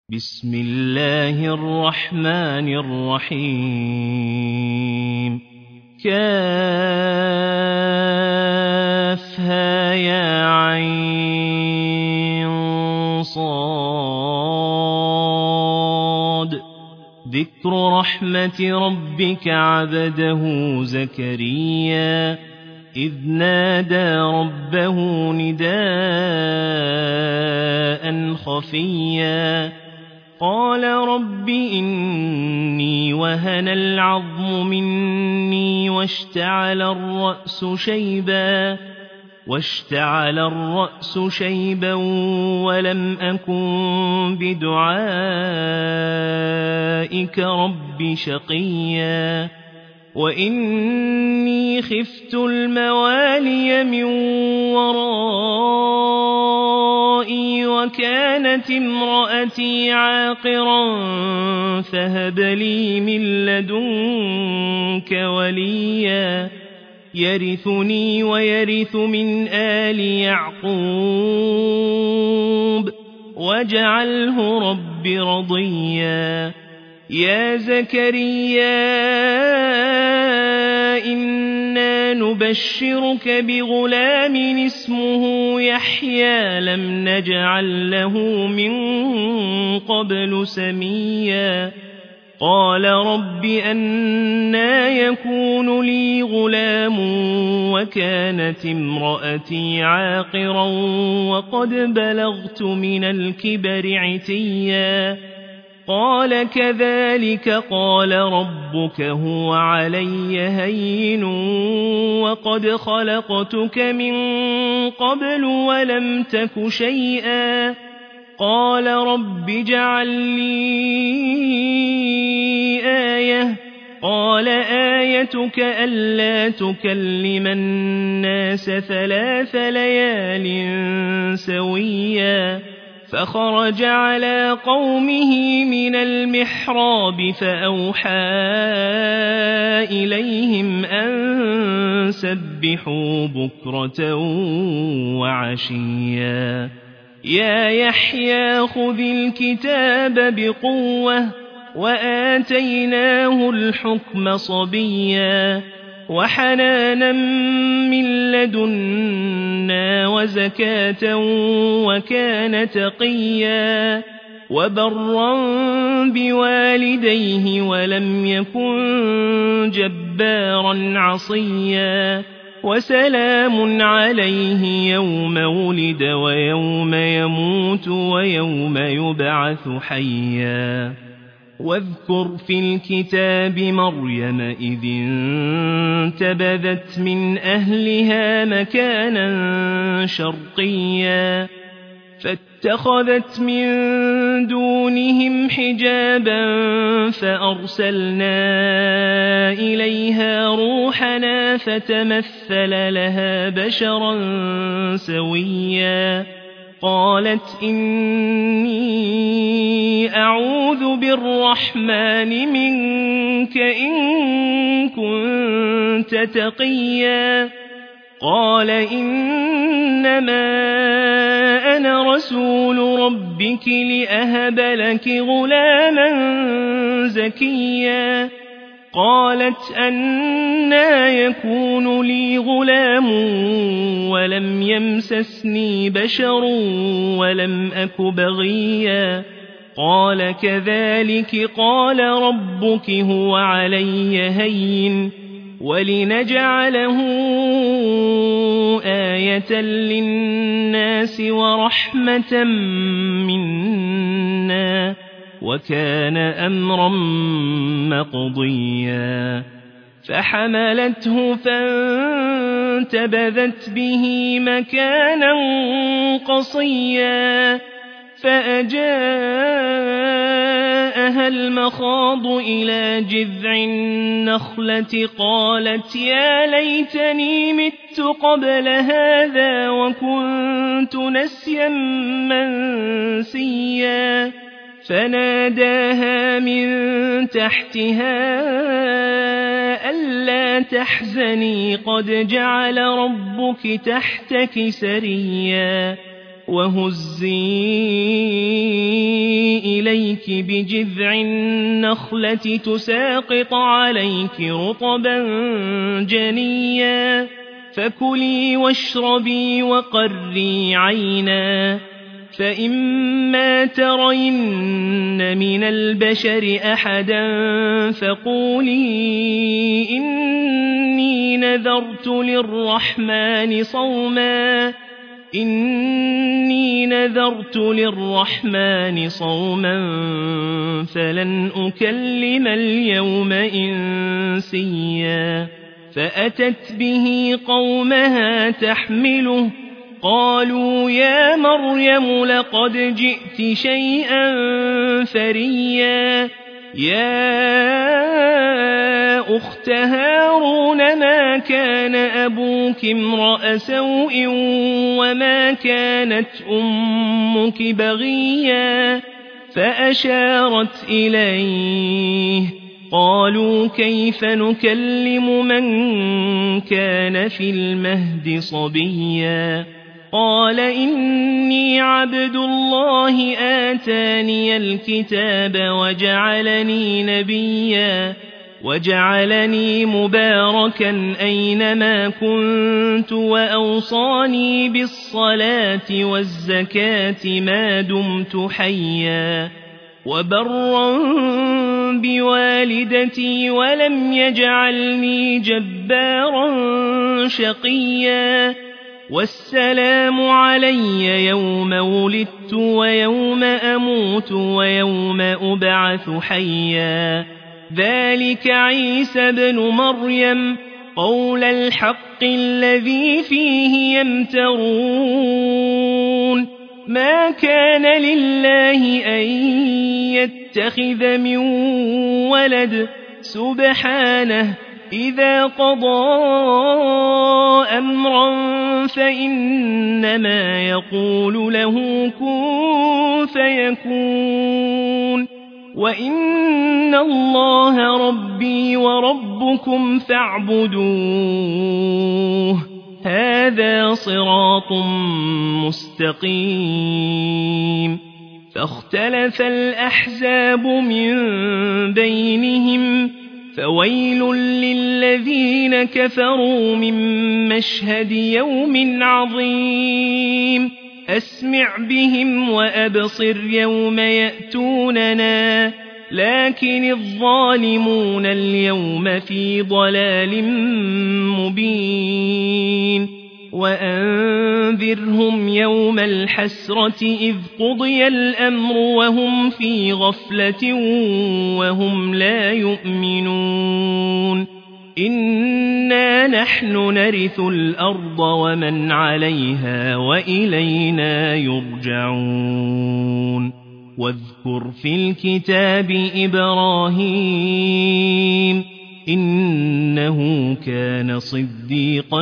بسم الله الرحمن الرحيم كافها يا عين صاد ذكر رحمة ربك عبده زكريا إذ نادى ربه نداء خفيا قال رب إني وهن العظم مني واشتعل الرأس شيبا ولم أكن بدعائك رب شقيا وإني خفت الموالي من ورائي وكانت امرأتي عاقرا فهب لي من لدنك وليا يرثني ويرث من آل يعقوب واجعله رب رضيا يا زكريا إنا نبشرك بغلام اسمه يحيى لم نجعل له من قبل سميا قال رب أنى يكون لي غلام وكانت امرأتي عاقرا وقد بلغت من الكبر عتيا قال كذلك قال ربك هو علي هين وقد خلقتك من قبل ولم تك شيئا قال رب اجعل لي آية قال آيتك ألا تكلم الناس 3 ليال سويا فخرج على قومه من المحراب فأوحى إليهم أن سبحوا بكرة وعشيا يا يحيى خذ الكتاب بقوة وآتيناه الحكم صبيا وحنانا من لدنا وزكاة وكان تقيا وبرا بوالديه ولم يكن جبارا عصيا وسلام عليه يوم ولد ويوم يموت ويوم يبعث حيا واذكر في الكتاب مريم إذ انتبذت من أهلها مكانا شرقيا فاتخذت من دونهم حجابا فأرسلنا إليها روحنا فتمثل لها بشرا سويا قالت إني أعوذ بالرحمن منك إن كنت تقيا قال إنما أنا رسول ربك لأهب لك غلاما زكيا قالت أنى يكون لي غلام ولم يمسسني بشر ولم أك بغيا قال كذلك قال ربك هو علي هين ولنجعله آية للناس ورحمة منا وكان أمرا مقضيا فحملته فانتبذت به مكانا قصيا فأجاءها المخاض إلى جذع النخلة قالت يا ليتني مت قبل هذا وكنت نسيا منسيا فناداها من تحتها ألا تحزني قد جعل ربك تحتك سريا وهزي إليك بجذع النخلة تساقط عليك رطبا جنيا فكلي واشربي وقري عينا فإما ترين من البشر أحدا فقولي إني نذرت للرحمن صوما فلن أكلم اليوم إنسيا فأتت به قومها تحمله قالوا يا مريم لقد جئت شيئا فريا يا أخت هارون ما كان أبوك امرأ سوء وما كانت أمك بغيا فأشارت إليه قالوا كيف نكلم من كان في المهد صبيا قال إني عبد الله آتاني الكتاب وجعلني نبيا وجعلني مباركا أينما كنت وأوصاني بالصلاة والزكاة ما دمت حيا وبرا بوالدتي ولم يجعلني جبارا شقيا والسلام علي يوم ولدت ويوم أموت ويوم أبعث حيا ذلك عيسى بن مريم قول الحق الذي فيه يمترون ما كان لله أن يتخذ من ولد سبحانه إذا قضى أمرا فإنما يقول له كن فيكون وإن الله ربي وربكم فاعبدوه هذا صراط مستقيم فاختلف الأحزاب من بينهم فويل للذين كفروا من مشهد يوم عظيم أسمع بهم وأبصر يوم يأتوننا لكن الظالمون اليوم في ضلال مبين وأنذرهم يوم الحسرة إذ قضي الأمر وهم في غفلة وهم لا يؤمنون إنا نحن نرث الأرض ومن عليها وإلينا يرجعون واذكر في الكتاب إبراهيم إنه كان صديقا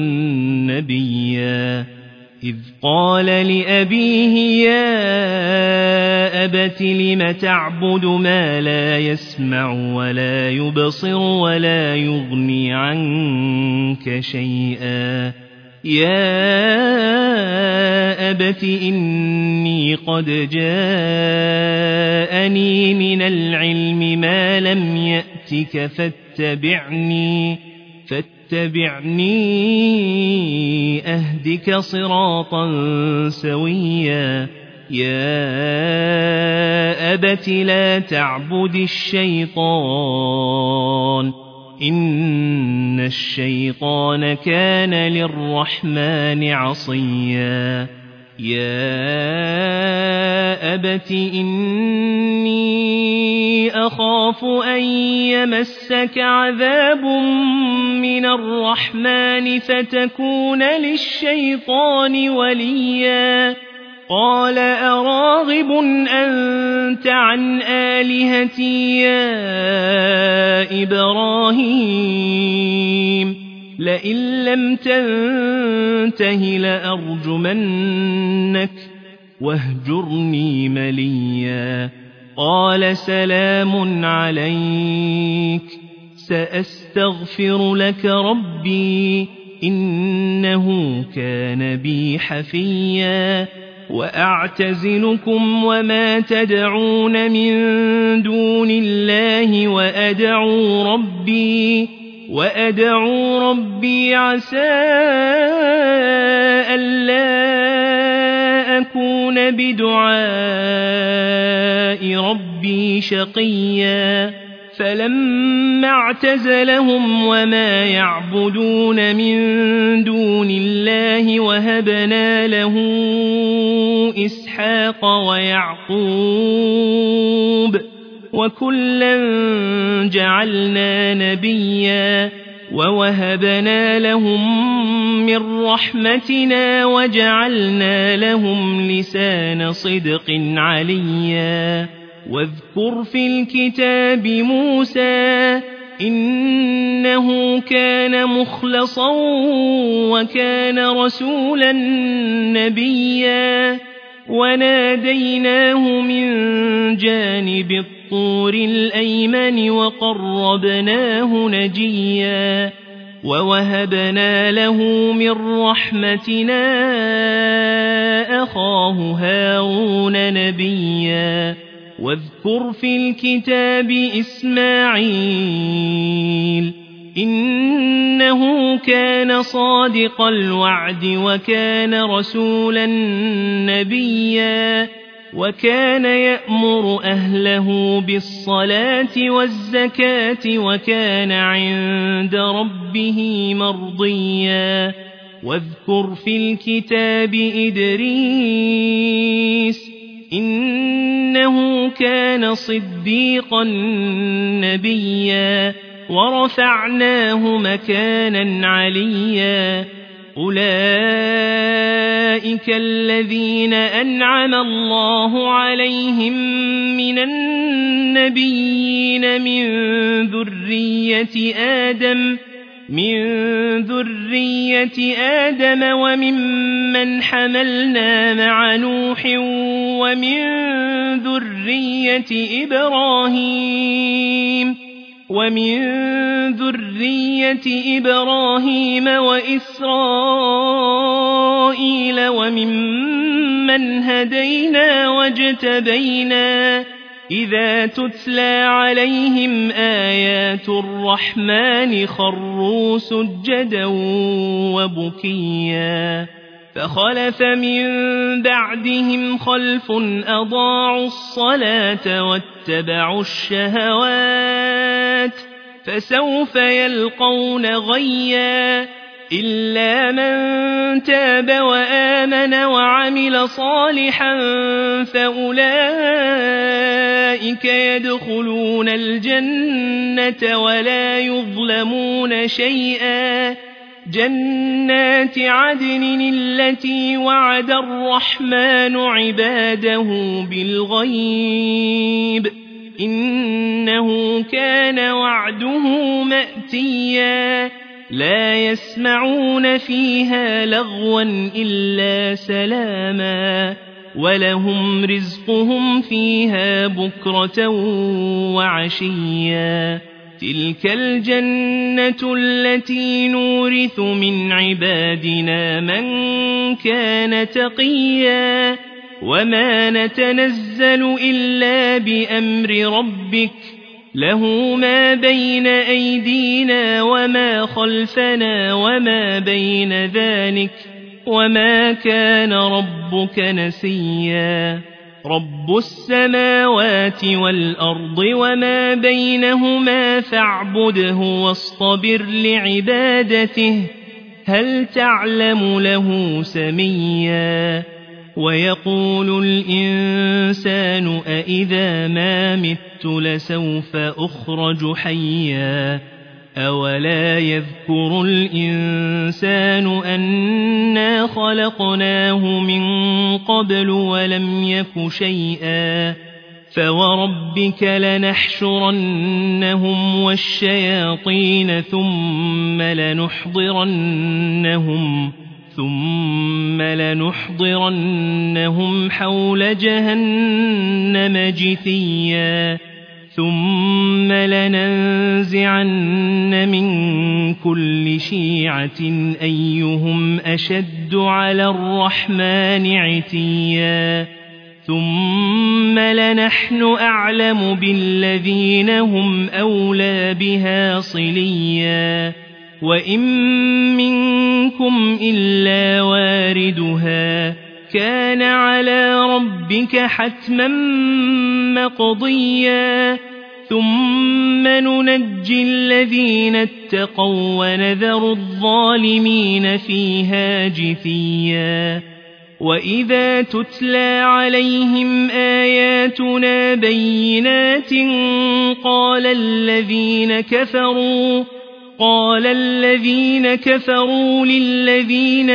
نبيا إذ قال لأبيه يا أبت لم تعبد ما لا يسمع ولا يبصر ولا يغني عنك شيئا يا أبت إني قد جاءني من العلم ما لم يأتك فاتبعني أهدك صراطا سويا يا أبت لا تعبد الشيطان إن الشيطان كان للرحمن عصيا يا أبت إني أخاف أن يمسك عذاب من الرحمن فتكون للشيطان وليا قال أراغب أنت عن آلهتي يا إبراهيم لئن لم تنته لأرجمنك واهجرني مليا قال سلام عليك سأستغفر لك ربي إنه كان بي حفيا وأعتزلكم وما تدعون من دون الله وأدعو ربي عسى ألا أكون بدعاء ربي شقيا فلما اعتزلهم وما يعبدون من دون الله وهبنا له إسحاق ويعقوب وكلا جعلنا نبيا ووهبنا لهم من رحمتنا وجعلنا لهم لسان صدق عليا واذكر في الكتاب موسى إنه كان مخلصا وكان رسولا نبيا وناديناه من جانب الطور الأيمن وقربناه نجيا ووهبنا له من رحمتنا أخاه هارون نبيا واذكر في الكتاب إسماعيل إنه كان صادق الوعد وكان رسولا نبيا وكان يأمر أهله بالصلاة والزكاة وكان عند ربه مرضيا واذكر في الكتاب إدريس إنه كان صديقا نبيا ورفعناه مكانا عليا أولئك الذين أنعم الله عليهم من النبيين من ذرية آدم وممن حملنا مع نوح ومن ذرية إبراهيم وإسرائيل وممن هدينا واجتبينا إذا تتلى عليهم آيات الرحمن خروا سجدا وبكيا فخلف من بعدهم خلف أضاعوا الصلاة واتبعوا الشهوات فسوف يلقون غيا إلا من تاب وآمن وعمل صالحا فأولئك يدخلون الجنة ولا يظلمون شيئا جنات عدن التي وعد الرحمن عباده بالغيب إنه كان وعده مأتيا لا يسمعون فيها لغوا إلا سلاما ولهم رزقهم فيها بكرة وعشيا تلك الجنة التي نورث من عبادنا من كان تقيا وما نتنزل إلا بأمر ربك له ما بين أيدينا وما خلفنا وما بين ذلك وما كان ربك نسيا رب السماوات والأرض وما بينهما فاعبده واصطبر لعبادته هل تعلم له سميا ويقول الإنسان أإذا ما مت لسوف أخرج حيا أولا يذكر الإنسان أنا خلقناه من قبل ولم يك شيئا فوربك لنحشرنهم والشياطين ثم لنحضرنهم حول جهنم جثيا ثم لننزعن من كل شيعة أيهم أشد على الرحمن عتيا ثم لنحن أعلم بالذين هم أولى بها صليا وإن منكم إلا واردها كان على ربك حتما مقضيا ثم ننجي الذين اتقوا ونذر الظالمين فيها جثيا وإذا تتلى عليهم آياتنا بينات قال الذين كفروا للذين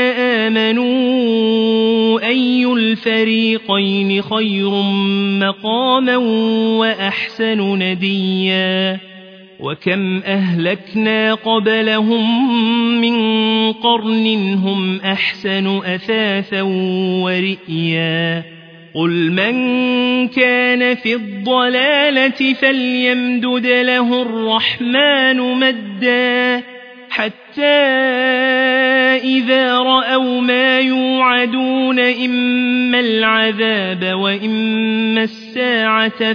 آمنوا أي الفريقين خير مقاما وأحسن نديا وكم أهلكنا قبلهم من قرن هم أحسن أثاثا ورئيا قل من كان في الضلالة فليمدد له الرحمن مدا حتى إذا رأوا ما يوعدون إما العذاب وإما الساعة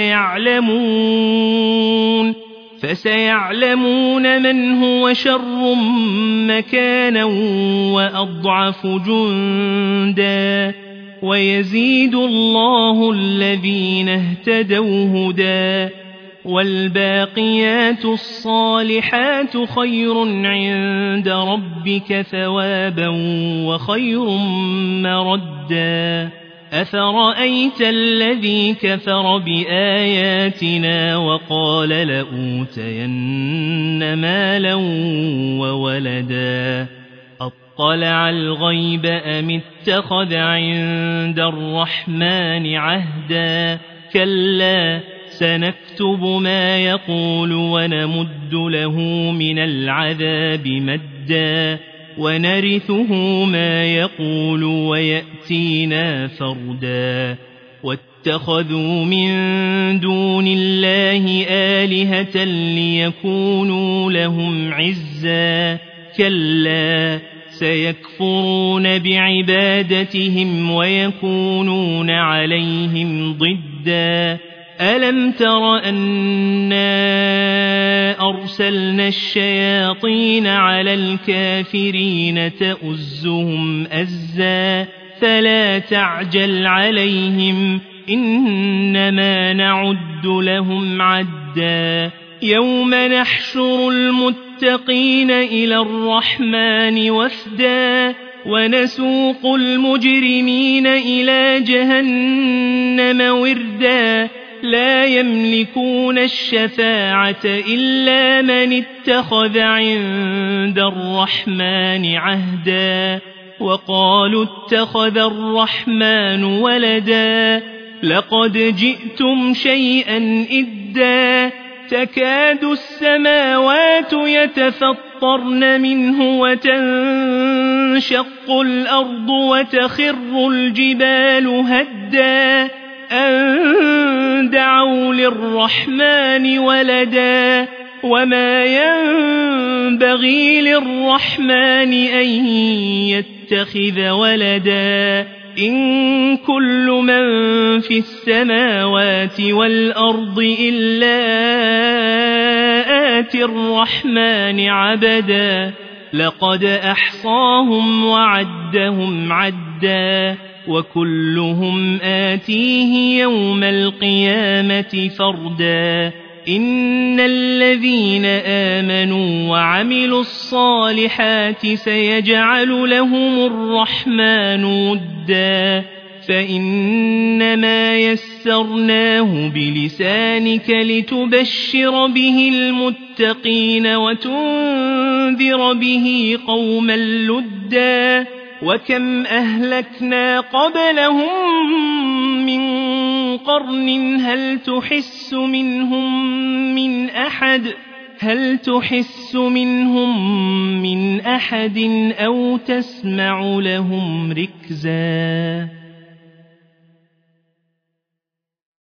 فسيعلمون من هو شر مكانا وأضعف جندا ويزيد الله الذين اهتدوا هدى والباقيات الصالحات خير عند ربك ثوابا وخير مردا أفرأيت الذي كفر بآياتنا وقال لأوتين مالا وولدا أطلع الغيب أم اتخذ عند الرحمن عهدا كلا سنكتب ما يقول ونمد له من العذاب مدا ونرثه ما يقول ويأتينا فردا واتخذوا من دون الله آلهة ليكونوا لهم عزا كلا سيكفرون بعبادتهم ويكونون عليهم ضدا ألم تر أنا أرسلنا الشياطين على الكافرين تؤزهم أزا فلا تعجل عليهم إنما نعد لهم عدا يوم نحشر المتقين إلى الرحمن وفدا ونسوق المجرمين إلى جهنم وردا لا يملكون الشفاعة إلا من اتخذ عند الرحمن عهدا وقالوا اتخذ الرحمن ولدا لقد جئتم شيئا إدا تكاد السماوات يتفطرن منه وتنشق الأرض وتخر الجبال هدا أن دعوا للرحمن ولدا وما ينبغي للرحمن أن يتخذ ولدا إن كل من في السماوات والأرض إلا آتي الرحمن عبدا لقد أحصاهم وعدهم عدا وكلهم آتيه يوم القيامة فردا إن الذين آمنوا وعملوا الصالحات سيجعل لهم الرحمن ودا فإنما يسرناه بلسانك لتبشر به المتقين وتنذر به قوما لدا وكم أهلكنا قبلهم من قرن هل تحس منهم من أحد أو تسمع لهم ركزا